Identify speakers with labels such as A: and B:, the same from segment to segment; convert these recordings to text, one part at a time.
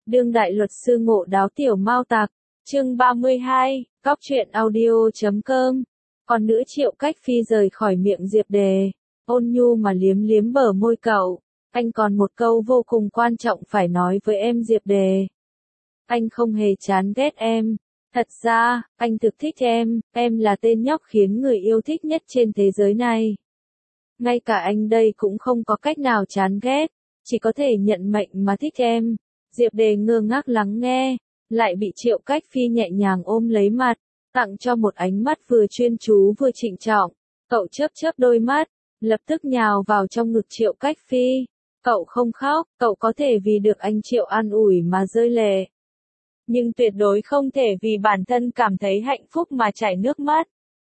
A: Đương đại luật sư Ngộ Đáo Tiểu Mao Tặc, chương 32, cóc truyện audio.com. Còn nữ Triệu Cách Phi rời khỏi miệng Diệp Đề, ôn nhu mà liếm liếm bờ môi cậu. Anh còn một câu vô cùng quan trọng phải nói với em Diệp Đề. Anh không hề chán ghét em. Thật ra, anh thực thích em là tên nhóc khiến người yêu thích nhất trên thế giới này. Ngay cả anh đây cũng không có cách nào chán ghét, chỉ có thể nhận mệnh mà thích em. Diệp Đề ngơ ngác lắng nghe, lại bị Triệu Cách Phi nhẹ nhàng ôm lấy mặt, tặng cho một ánh mắt vừa chuyên chú vừa trịnh trọng. Cậu chớp chớp đôi mắt, lập tức nhào vào trong ngực Triệu Cách Phi. Cậu không khóc, cậu có thể vì được anh Triệu an ủi mà rơi lệ. Nhưng tuyệt đối không thể vì bản thân cảm thấy hạnh phúc mà chảy nước mắt.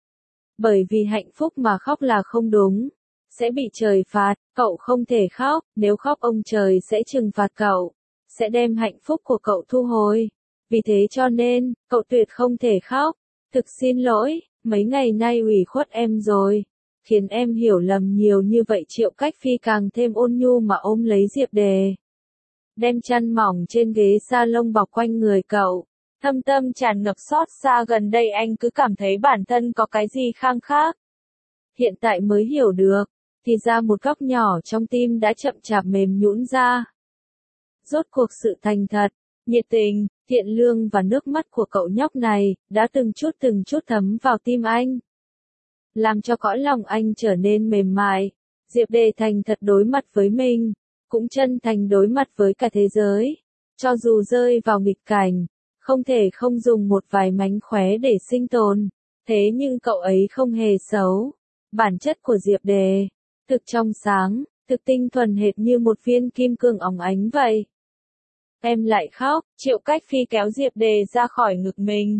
A: Bởi vì hạnh phúc mà khóc là không đúng, sẽ bị trời phạt. Cậu không thể khóc, nếu khóc ông trời sẽ trừng phạt cậu, sẽ đem hạnh phúc của cậu thu hồi. Vì thế cho nên, cậu tuyệt không thể khóc. Thực xin lỗi, mấy ngày nay ủy khuất em rồi, khiến em hiểu lầm nhiều như vậy. Triệu Cách Phi càng thêm ôn nhu mà ôm lấy Diệp Đề, đem chăn mỏng trên ghế salon bọc quanh người cậu. Thâm tâm tràn ngập xót xa, gần đây anh cứ cảm thấy bản thân có cái gì khang khác. Hiện tại mới hiểu được, thì ra một góc nhỏ trong tim đã chậm chạp mềm nhũn ra. Rốt cuộc sự thành thật, nhiệt tình, thiện lương và nước mắt của cậu nhóc này đã từng chút thấm vào tim anh, làm cho cõi lòng anh trở nên mềm mại. Diệp Đề thành thật đối mặt với mình, cũng chân thành đối mặt với cả thế giới. Cho dù rơi vào nghịch cảnh, không thể không dùng một vài mánh khóe để sinh tồn, thế nhưng cậu ấy không hề xấu. Bản chất của Diệp Đề thực trong sáng, thực tinh thuần hệt như một viên kim cương óng ánh vậy. Em lại khóc. Triệu Cách Phi kéo Diệp Đề ra khỏi ngực mình.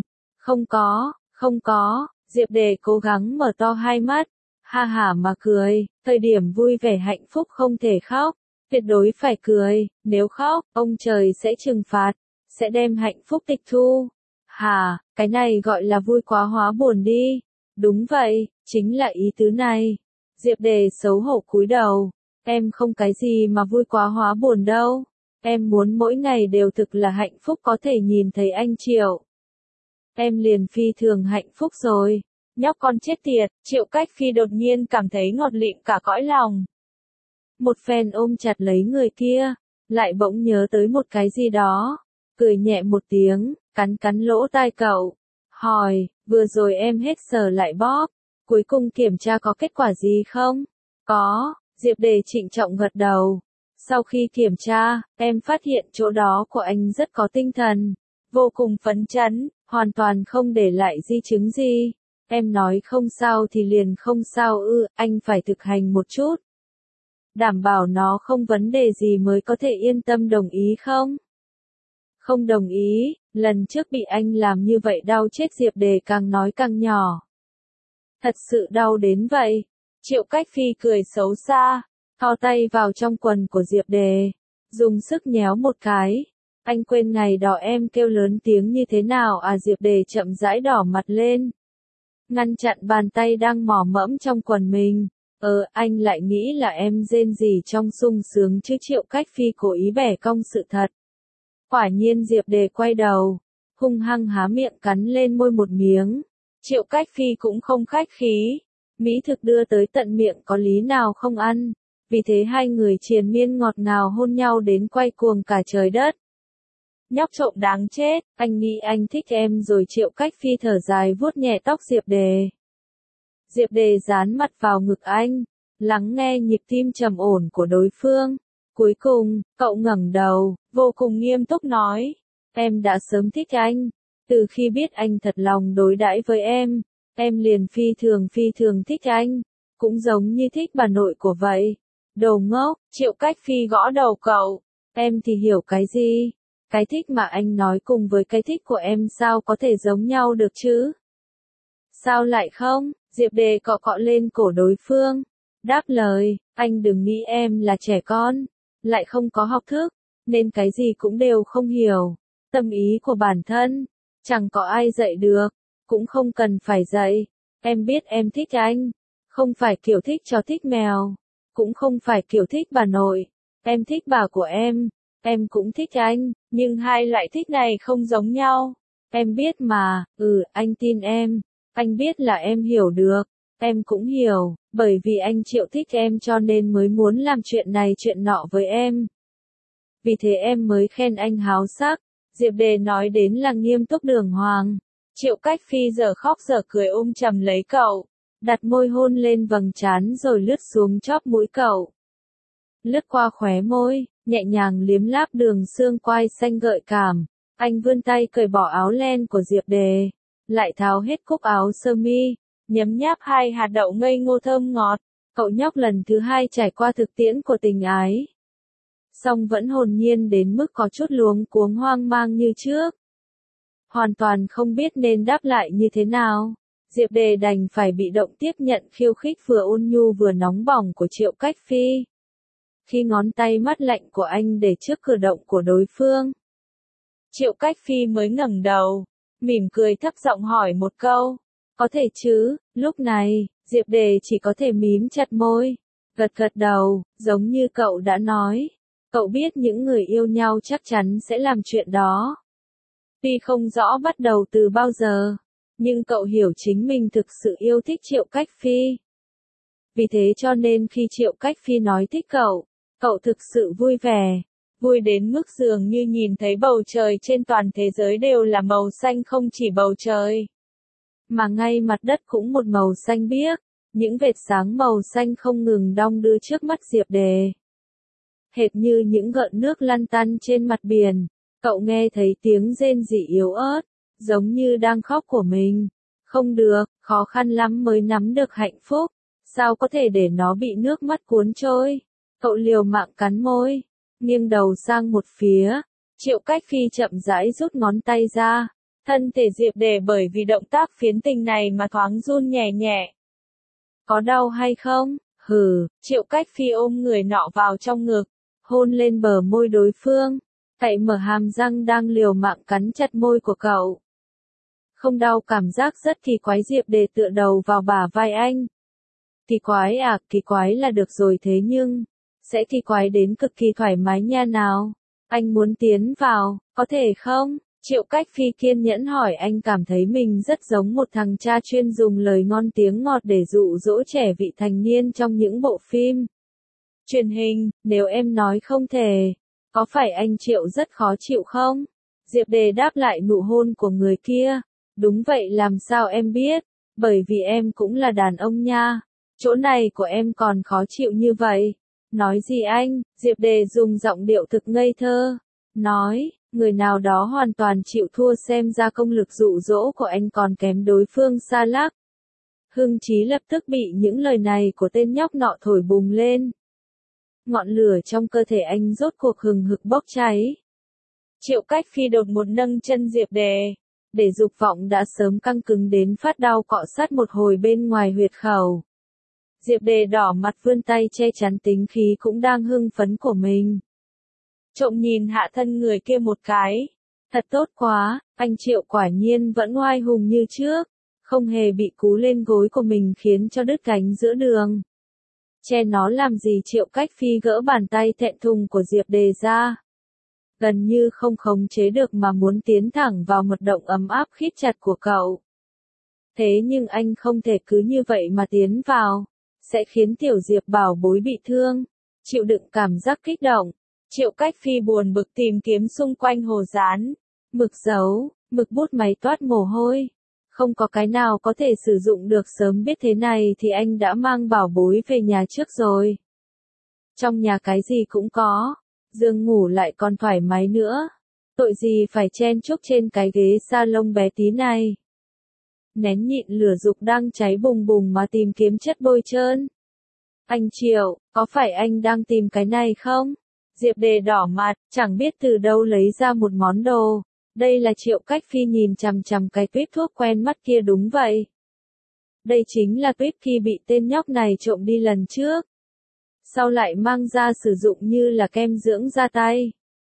A: Không có, Diệp Đề cố gắng mở to hai mắt, ha hả mà cười. Thời điểm vui vẻ hạnh phúc không thể khóc, tuyệt đối phải cười. Nếu khóc, ông trời sẽ trừng phạt, sẽ đem hạnh phúc tịch thu. Hà, cái này gọi là vui quá hóa buồn đi. Đúng vậy, chính là ý tứ này. Diệp Đề xấu hổ cúi đầu. Em không cái gì mà vui quá hóa buồn đâu. Em muốn mỗi ngày đều thực là hạnh phúc, có thể nhìn thấy anh Triệu. Em liền phi thường hạnh phúc rồi. Nhóc con chết tiệt. Triệu Cách Phi đột nhiên cảm thấy ngọt lịm cả cõi lòng. Một phen ôm chặt lấy người kia, lại bỗng nhớ tới một cái gì đó. Cười nhẹ một tiếng, cắn lỗ tai cậu. Hỏi, vừa rồi em hết sờ lại bóp, cuối cùng kiểm tra có kết quả gì không? Có, Diệp Đề trịnh trọng gật đầu. Sau khi kiểm tra, em phát hiện chỗ đó của anh rất có tinh thần, vô cùng phấn chấn, hoàn toàn không để lại di chứng gì. Em nói không sao thì liền không sao ư? Anh phải thực hành một chút, đảm bảo nó không vấn đề gì mới có thể yên tâm, đồng ý không? Không đồng ý, lần trước bị anh làm như vậy đau chết. Diệp Đề càng nói càng nhỏ. Thật sự đau đến vậy? Triệu Cách Phi cười xấu xa, thò tay vào trong quần của Diệp Đề, dùng sức nhéo một cái. Anh quên ngày đó em kêu lớn tiếng như thế nào à? Diệp Đề chậm rãi đỏ mặt lên, ngăn chặn bàn tay đang mò mẫm trong quần mình. Anh lại nghĩ là em rên rỉ trong sung sướng chứ. Triệu Cách Phi cố ý bẻ cong sự thật. Quả nhiên Diệp Đề quay đầu, hung hăng há miệng cắn lên môi một miếng. Triệu Cách Phi cũng không khách khí, mỹ thực đưa tới tận miệng có lý nào không ăn. Vì thế hai người triền miên ngọt ngào hôn nhau đến quay cuồng cả trời đất. Nhóc trộm đáng chết, anh nghĩ anh thích em rồi. Triệu Cách Phi thở dài vuốt nhẹ tóc Diệp Đề. Diệp Đề dán mặt vào ngực anh, lắng nghe nhịp tim trầm ổn của đối phương. Cuối cùng, cậu ngẩng đầu, vô cùng nghiêm túc nói. Em đã sớm thích anh. Từ khi biết anh thật lòng đối đãi với em liền phi thường thích anh. Cũng giống như thích bà nội của vậy. Đồ ngốc. Triệu Cách Phi gõ đầu cậu. Em thì hiểu cái gì? Cái thích mà anh nói cùng với cái thích của em sao có thể giống nhau được chứ? Sao lại không? Diệp Đề cọ cọ lên cổ đối phương, đáp lời. Anh đừng nghĩ em là trẻ con, lại không có học thức, nên cái gì cũng đều không hiểu. Tâm ý của bản thân, chẳng có ai dạy được, cũng không cần phải dạy. Em biết em thích anh, không phải kiểu thích chó thích mèo, cũng không phải kiểu thích bà nội. Em thích bà của Em cũng thích anh, nhưng hai loại thích này không giống nhau. Em biết mà, anh tin em. Anh biết là em hiểu được. Em cũng hiểu, bởi vì anh Triệu thích em cho nên mới muốn làm chuyện này chuyện nọ với em. Vì thế em mới khen anh háo sắc. Diệp Đề nói đến là nghiêm túc đường hoàng. Triệu Cách Phi giờ khóc giờ cười ôm chầm lấy cậu, đặt môi hôn lên vầng trán rồi lướt xuống chóp mũi cậu. Lướt qua khóe môi, nhẹ nhàng liếm láp đường xương quai xanh gợi cảm. Anh vươn tay cởi bỏ áo len của Diệp Đề, lại tháo hết cúc áo sơ mi, nhấm nháp hai hạt đậu ngây ngô thơm ngọt. Cậu nhóc lần thứ hai trải qua thực tiễn của tình ái. Song vẫn hồn nhiên đến mức có chút luống cuống hoang mang như trước. Hoàn toàn không biết nên đáp lại như thế nào. Diệp Đề đành phải bị động tiếp nhận khiêu khích vừa ôn nhu vừa nóng bỏng của Triệu Cách Phi. Khi ngón tay mát lạnh của anh để trước cử động của đối phương, Triệu Cách Phi mới ngẩng đầu, mỉm cười thấp giọng hỏi một câu. Có thể chứ? Lúc này, Diệp Đề chỉ có thể mím chặt môi, gật gật đầu, giống như cậu đã nói. Cậu biết những người yêu nhau chắc chắn sẽ làm chuyện đó. Tuy không rõ bắt đầu từ bao giờ, nhưng cậu hiểu chính mình thực sự yêu thích Triệu Cách Phi. Vì thế cho nên khi Triệu Cách Phi nói thích cậu thực sự vui vẻ. Vui đến mức dường như nhìn thấy bầu trời trên toàn thế giới đều là màu xanh, không chỉ bầu trời, mà ngay mặt đất cũng một màu xanh biếc. Những vệt sáng màu xanh không ngừng đong đưa trước mắt Diệp Đề, hệt như những gợn nước lăn tăn trên mặt biển. Cậu nghe thấy tiếng rên rỉ yếu ớt, giống như đang khóc của mình. Không được, khó khăn lắm mới nắm được hạnh phúc, sao có thể để nó bị nước mắt cuốn trôi. Cậu liều mạng cắn môi, nghiêng đầu sang một phía. Triệu Cách Phi chậm rãi rút ngón tay ra. Thân thể Diệp Đề bởi vì động tác phiến tình này mà thoáng run nhẹ nhẹ. Có đau hay không? Triệu Cách Phi ôm người nọ vào trong ngực, hôn lên bờ môi đối phương, cậy mở hàm răng đang liều mạng cắn chặt môi của cậu. Không đau, cảm giác rất kỳ quái. Diệp Đề tựa đầu vào bả vai anh. Kỳ quái à? Kỳ quái là được rồi, thế nhưng sẽ kỳ quái đến cực kỳ thoải mái nha nào. Anh muốn tiến vào, có thể không? Triệu Cách Phi kiên nhẫn hỏi. Anh cảm thấy mình rất giống một thằng cha chuyên dùng lời ngon tiếng ngọt để dụ dỗ trẻ vị thành niên trong những bộ phim truyền hình. Nếu em nói không thể, có phải anh Triệu rất khó chịu không? Diệp Đề đáp lại nụ hôn của người kia. Đúng vậy, làm sao em biết? Bởi vì em cũng là đàn ông nha. Chỗ này của em còn khó chịu như vậy. Nói gì anh? Diệp Đề dùng giọng điệu thực ngây thơ. Nói, người nào đó hoàn toàn chịu thua, xem ra công lực dụ dỗ của anh còn kém đối phương xa lắc. Hưng trí lập tức bị những lời này của tên nhóc nọ thổi bùng lên. Ngọn lửa trong cơ thể anh rốt cuộc hừng hực bốc cháy. Triệu Cách Phi đột một nâng chân Diệp Đề, để dục vọng đã sớm căng cứng đến phát đau cọ sát một hồi bên ngoài huyệt khẩu. Diệp Đề đỏ mặt vươn tay che chắn tính khí cũng đang hưng phấn của mình. Trộm nhìn hạ thân người kia một cái. Thật tốt quá, anh Triệu quả nhiên vẫn oai hùng như trước, không hề bị cú lên gối của mình khiến cho đứt cánh giữa đường. Che nó làm gì? Triệu Cách Phi gỡ bàn tay thẹn thùng của Diệp Đề ra, gần như không khống chế được mà muốn tiến thẳng vào mật động ấm áp khít chặt của cậu. Thế nhưng anh không thể cứ như vậy mà tiến vào, sẽ khiến tiểu Diệp bảo bối bị thương. Chịu đựng cảm giác kích động, Triệu Cách Phi buồn bực tìm kiếm xung quanh hồ dán, mực dấu, mực bút máy toát mồ hôi. Không có cái nào có thể sử dụng được, sớm biết thế này thì anh đã mang bảo bối về nhà trước rồi. Trong nhà cái gì cũng có, giường ngủ lại còn thoải mái nữa. Tội gì phải chen chúc trên cái ghế salon bé tí này. Nén nhịn lửa dục đang cháy bùng bùng mà tìm kiếm chất bôi trơn. Anh Triệu, có phải anh đang tìm cái này không? Diệp Đề đỏ mặt, chẳng biết từ đâu lấy ra một món đồ. Đây là Triệu Cách Phi nhìn chằm chằm cái tuýp thuốc quen mắt kia. Đúng vậy. Đây chính là tuýp khi bị tên nhóc này trộm đi lần trước. Sau lại mang ra sử dụng như là kem dưỡng da tay.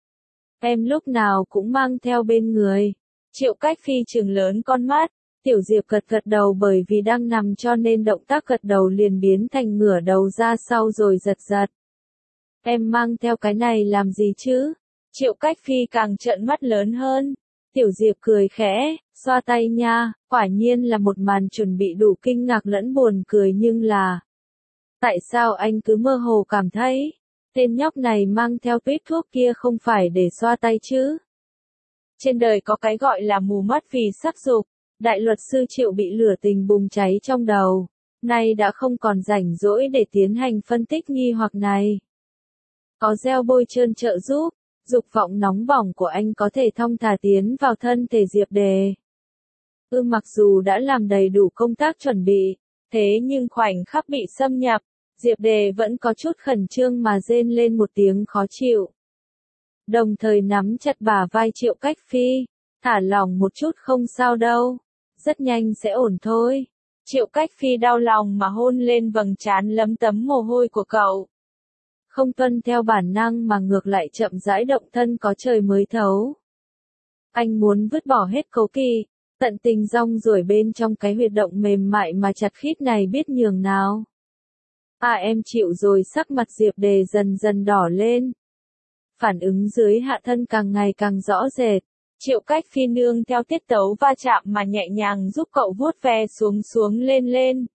A: Em lúc nào cũng mang theo bên người. Triệu Cách Phi trừng lớn con mắt. Tiểu Diệp gật gật đầu, bởi vì đang nằm cho nên động tác gật đầu liền biến thành ngửa đầu ra sau rồi giật giật. Em mang theo cái này làm gì chứ? Triệu Cách Phi càng trợn mắt lớn hơn. Tiểu Diệp cười khẽ, xoa tay nha, quả nhiên là một màn chuẩn bị đủ kinh ngạc lẫn buồn cười nhưng là... Tại sao anh cứ mơ hồ cảm thấy, tên nhóc này mang theo tuyết thuốc kia không phải để xoa tay chứ? Trên đời có cái gọi là mù mắt vì sắc dục, đại luật sư Triệu bị lửa tình bùng cháy trong đầu, nay đã không còn rảnh rỗi để tiến hành phân tích nghi hoặc này. Có gel bôi trơn trợ giúp, dục vọng nóng bỏng của anh có thể thong thả tiến vào thân thể Diệp Đề. Mặc dù đã làm đầy đủ công tác chuẩn bị, thế nhưng khoảnh khắc bị xâm nhập, Diệp Đề vẫn có chút khẩn trương mà rên lên một tiếng khó chịu. Đồng thời nắm chặt bả vai Triệu Cách Phi, thả lỏng một chút không sao đâu, rất nhanh sẽ ổn thôi. Triệu Cách Phi đau lòng mà hôn lên vầng trán lấm tấm mồ hôi của cậu. Không tuân theo bản năng mà ngược lại chậm rãi động thân có trời mới thấu. Anh muốn vứt bỏ hết cố kỵ, tận tình rong ruổi bên trong cái huyệt động mềm mại mà chặt khít này biết nhường nào. Em chịu rồi, sắc mặt Diệp Đề dần dần đỏ lên. Phản ứng dưới hạ thân càng ngày càng rõ rệt. Triệu Cách Phi nương theo tiết tấu va chạm mà nhẹ nhàng giúp cậu vuốt ve xuống xuống lên lên.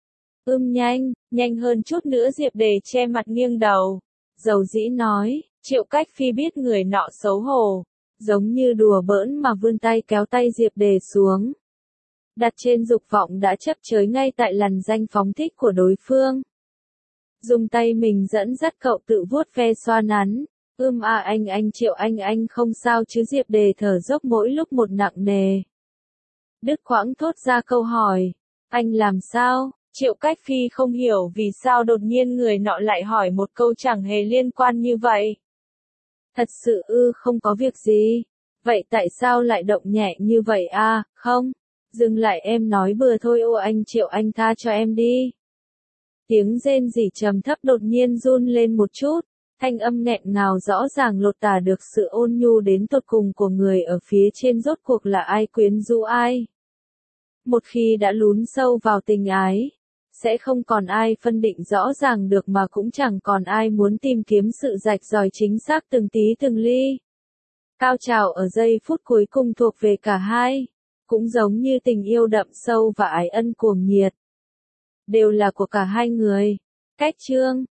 A: Nhanh hơn chút nữa, Diệp Đề che mặt nghiêng đầu. Dầu dĩ nói, Triệu Cách Phi biết người nọ xấu hổ, giống như đùa bỡn mà vươn tay kéo tay Diệp Đề xuống. Đặt trên dục vọng đã chấp chới ngay tại lằn danh phóng thích của đối phương. Dùng tay mình dẫn dắt cậu tự vuốt ve xoa nắn. Anh Triệu anh không sao chứ? Diệp Đề thở dốc mỗi lúc một nặng nề. Đứt quãng thốt ra câu hỏi. Anh làm sao? Triệu Cách Phi không hiểu vì sao đột nhiên người nọ lại hỏi một câu chẳng hề liên quan như vậy. Thật sự không có việc gì. Vậy tại sao lại động nhẹ như vậy à? Không, dừng lại, em nói bừa thôi. Anh Triệu anh tha cho em đi. Tiếng rên rỉ trầm thấp đột nhiên run lên một chút. Thanh âm nghẹn ngào rõ ràng lột tả được sự ôn nhu đến tột cùng của người ở phía trên. Rốt cuộc là ai quyến rũ ai? Một khi đã lún sâu vào tình ái, sẽ không còn ai phân định rõ ràng được, mà cũng chẳng còn ai muốn tìm kiếm sự rạch ròi chính xác từng tí từng ly. Cao trào ở giây phút cuối cùng thuộc về cả hai, cũng giống như tình yêu đậm sâu và ái ân cuồng nhiệt, đều là của cả hai người. Cách chương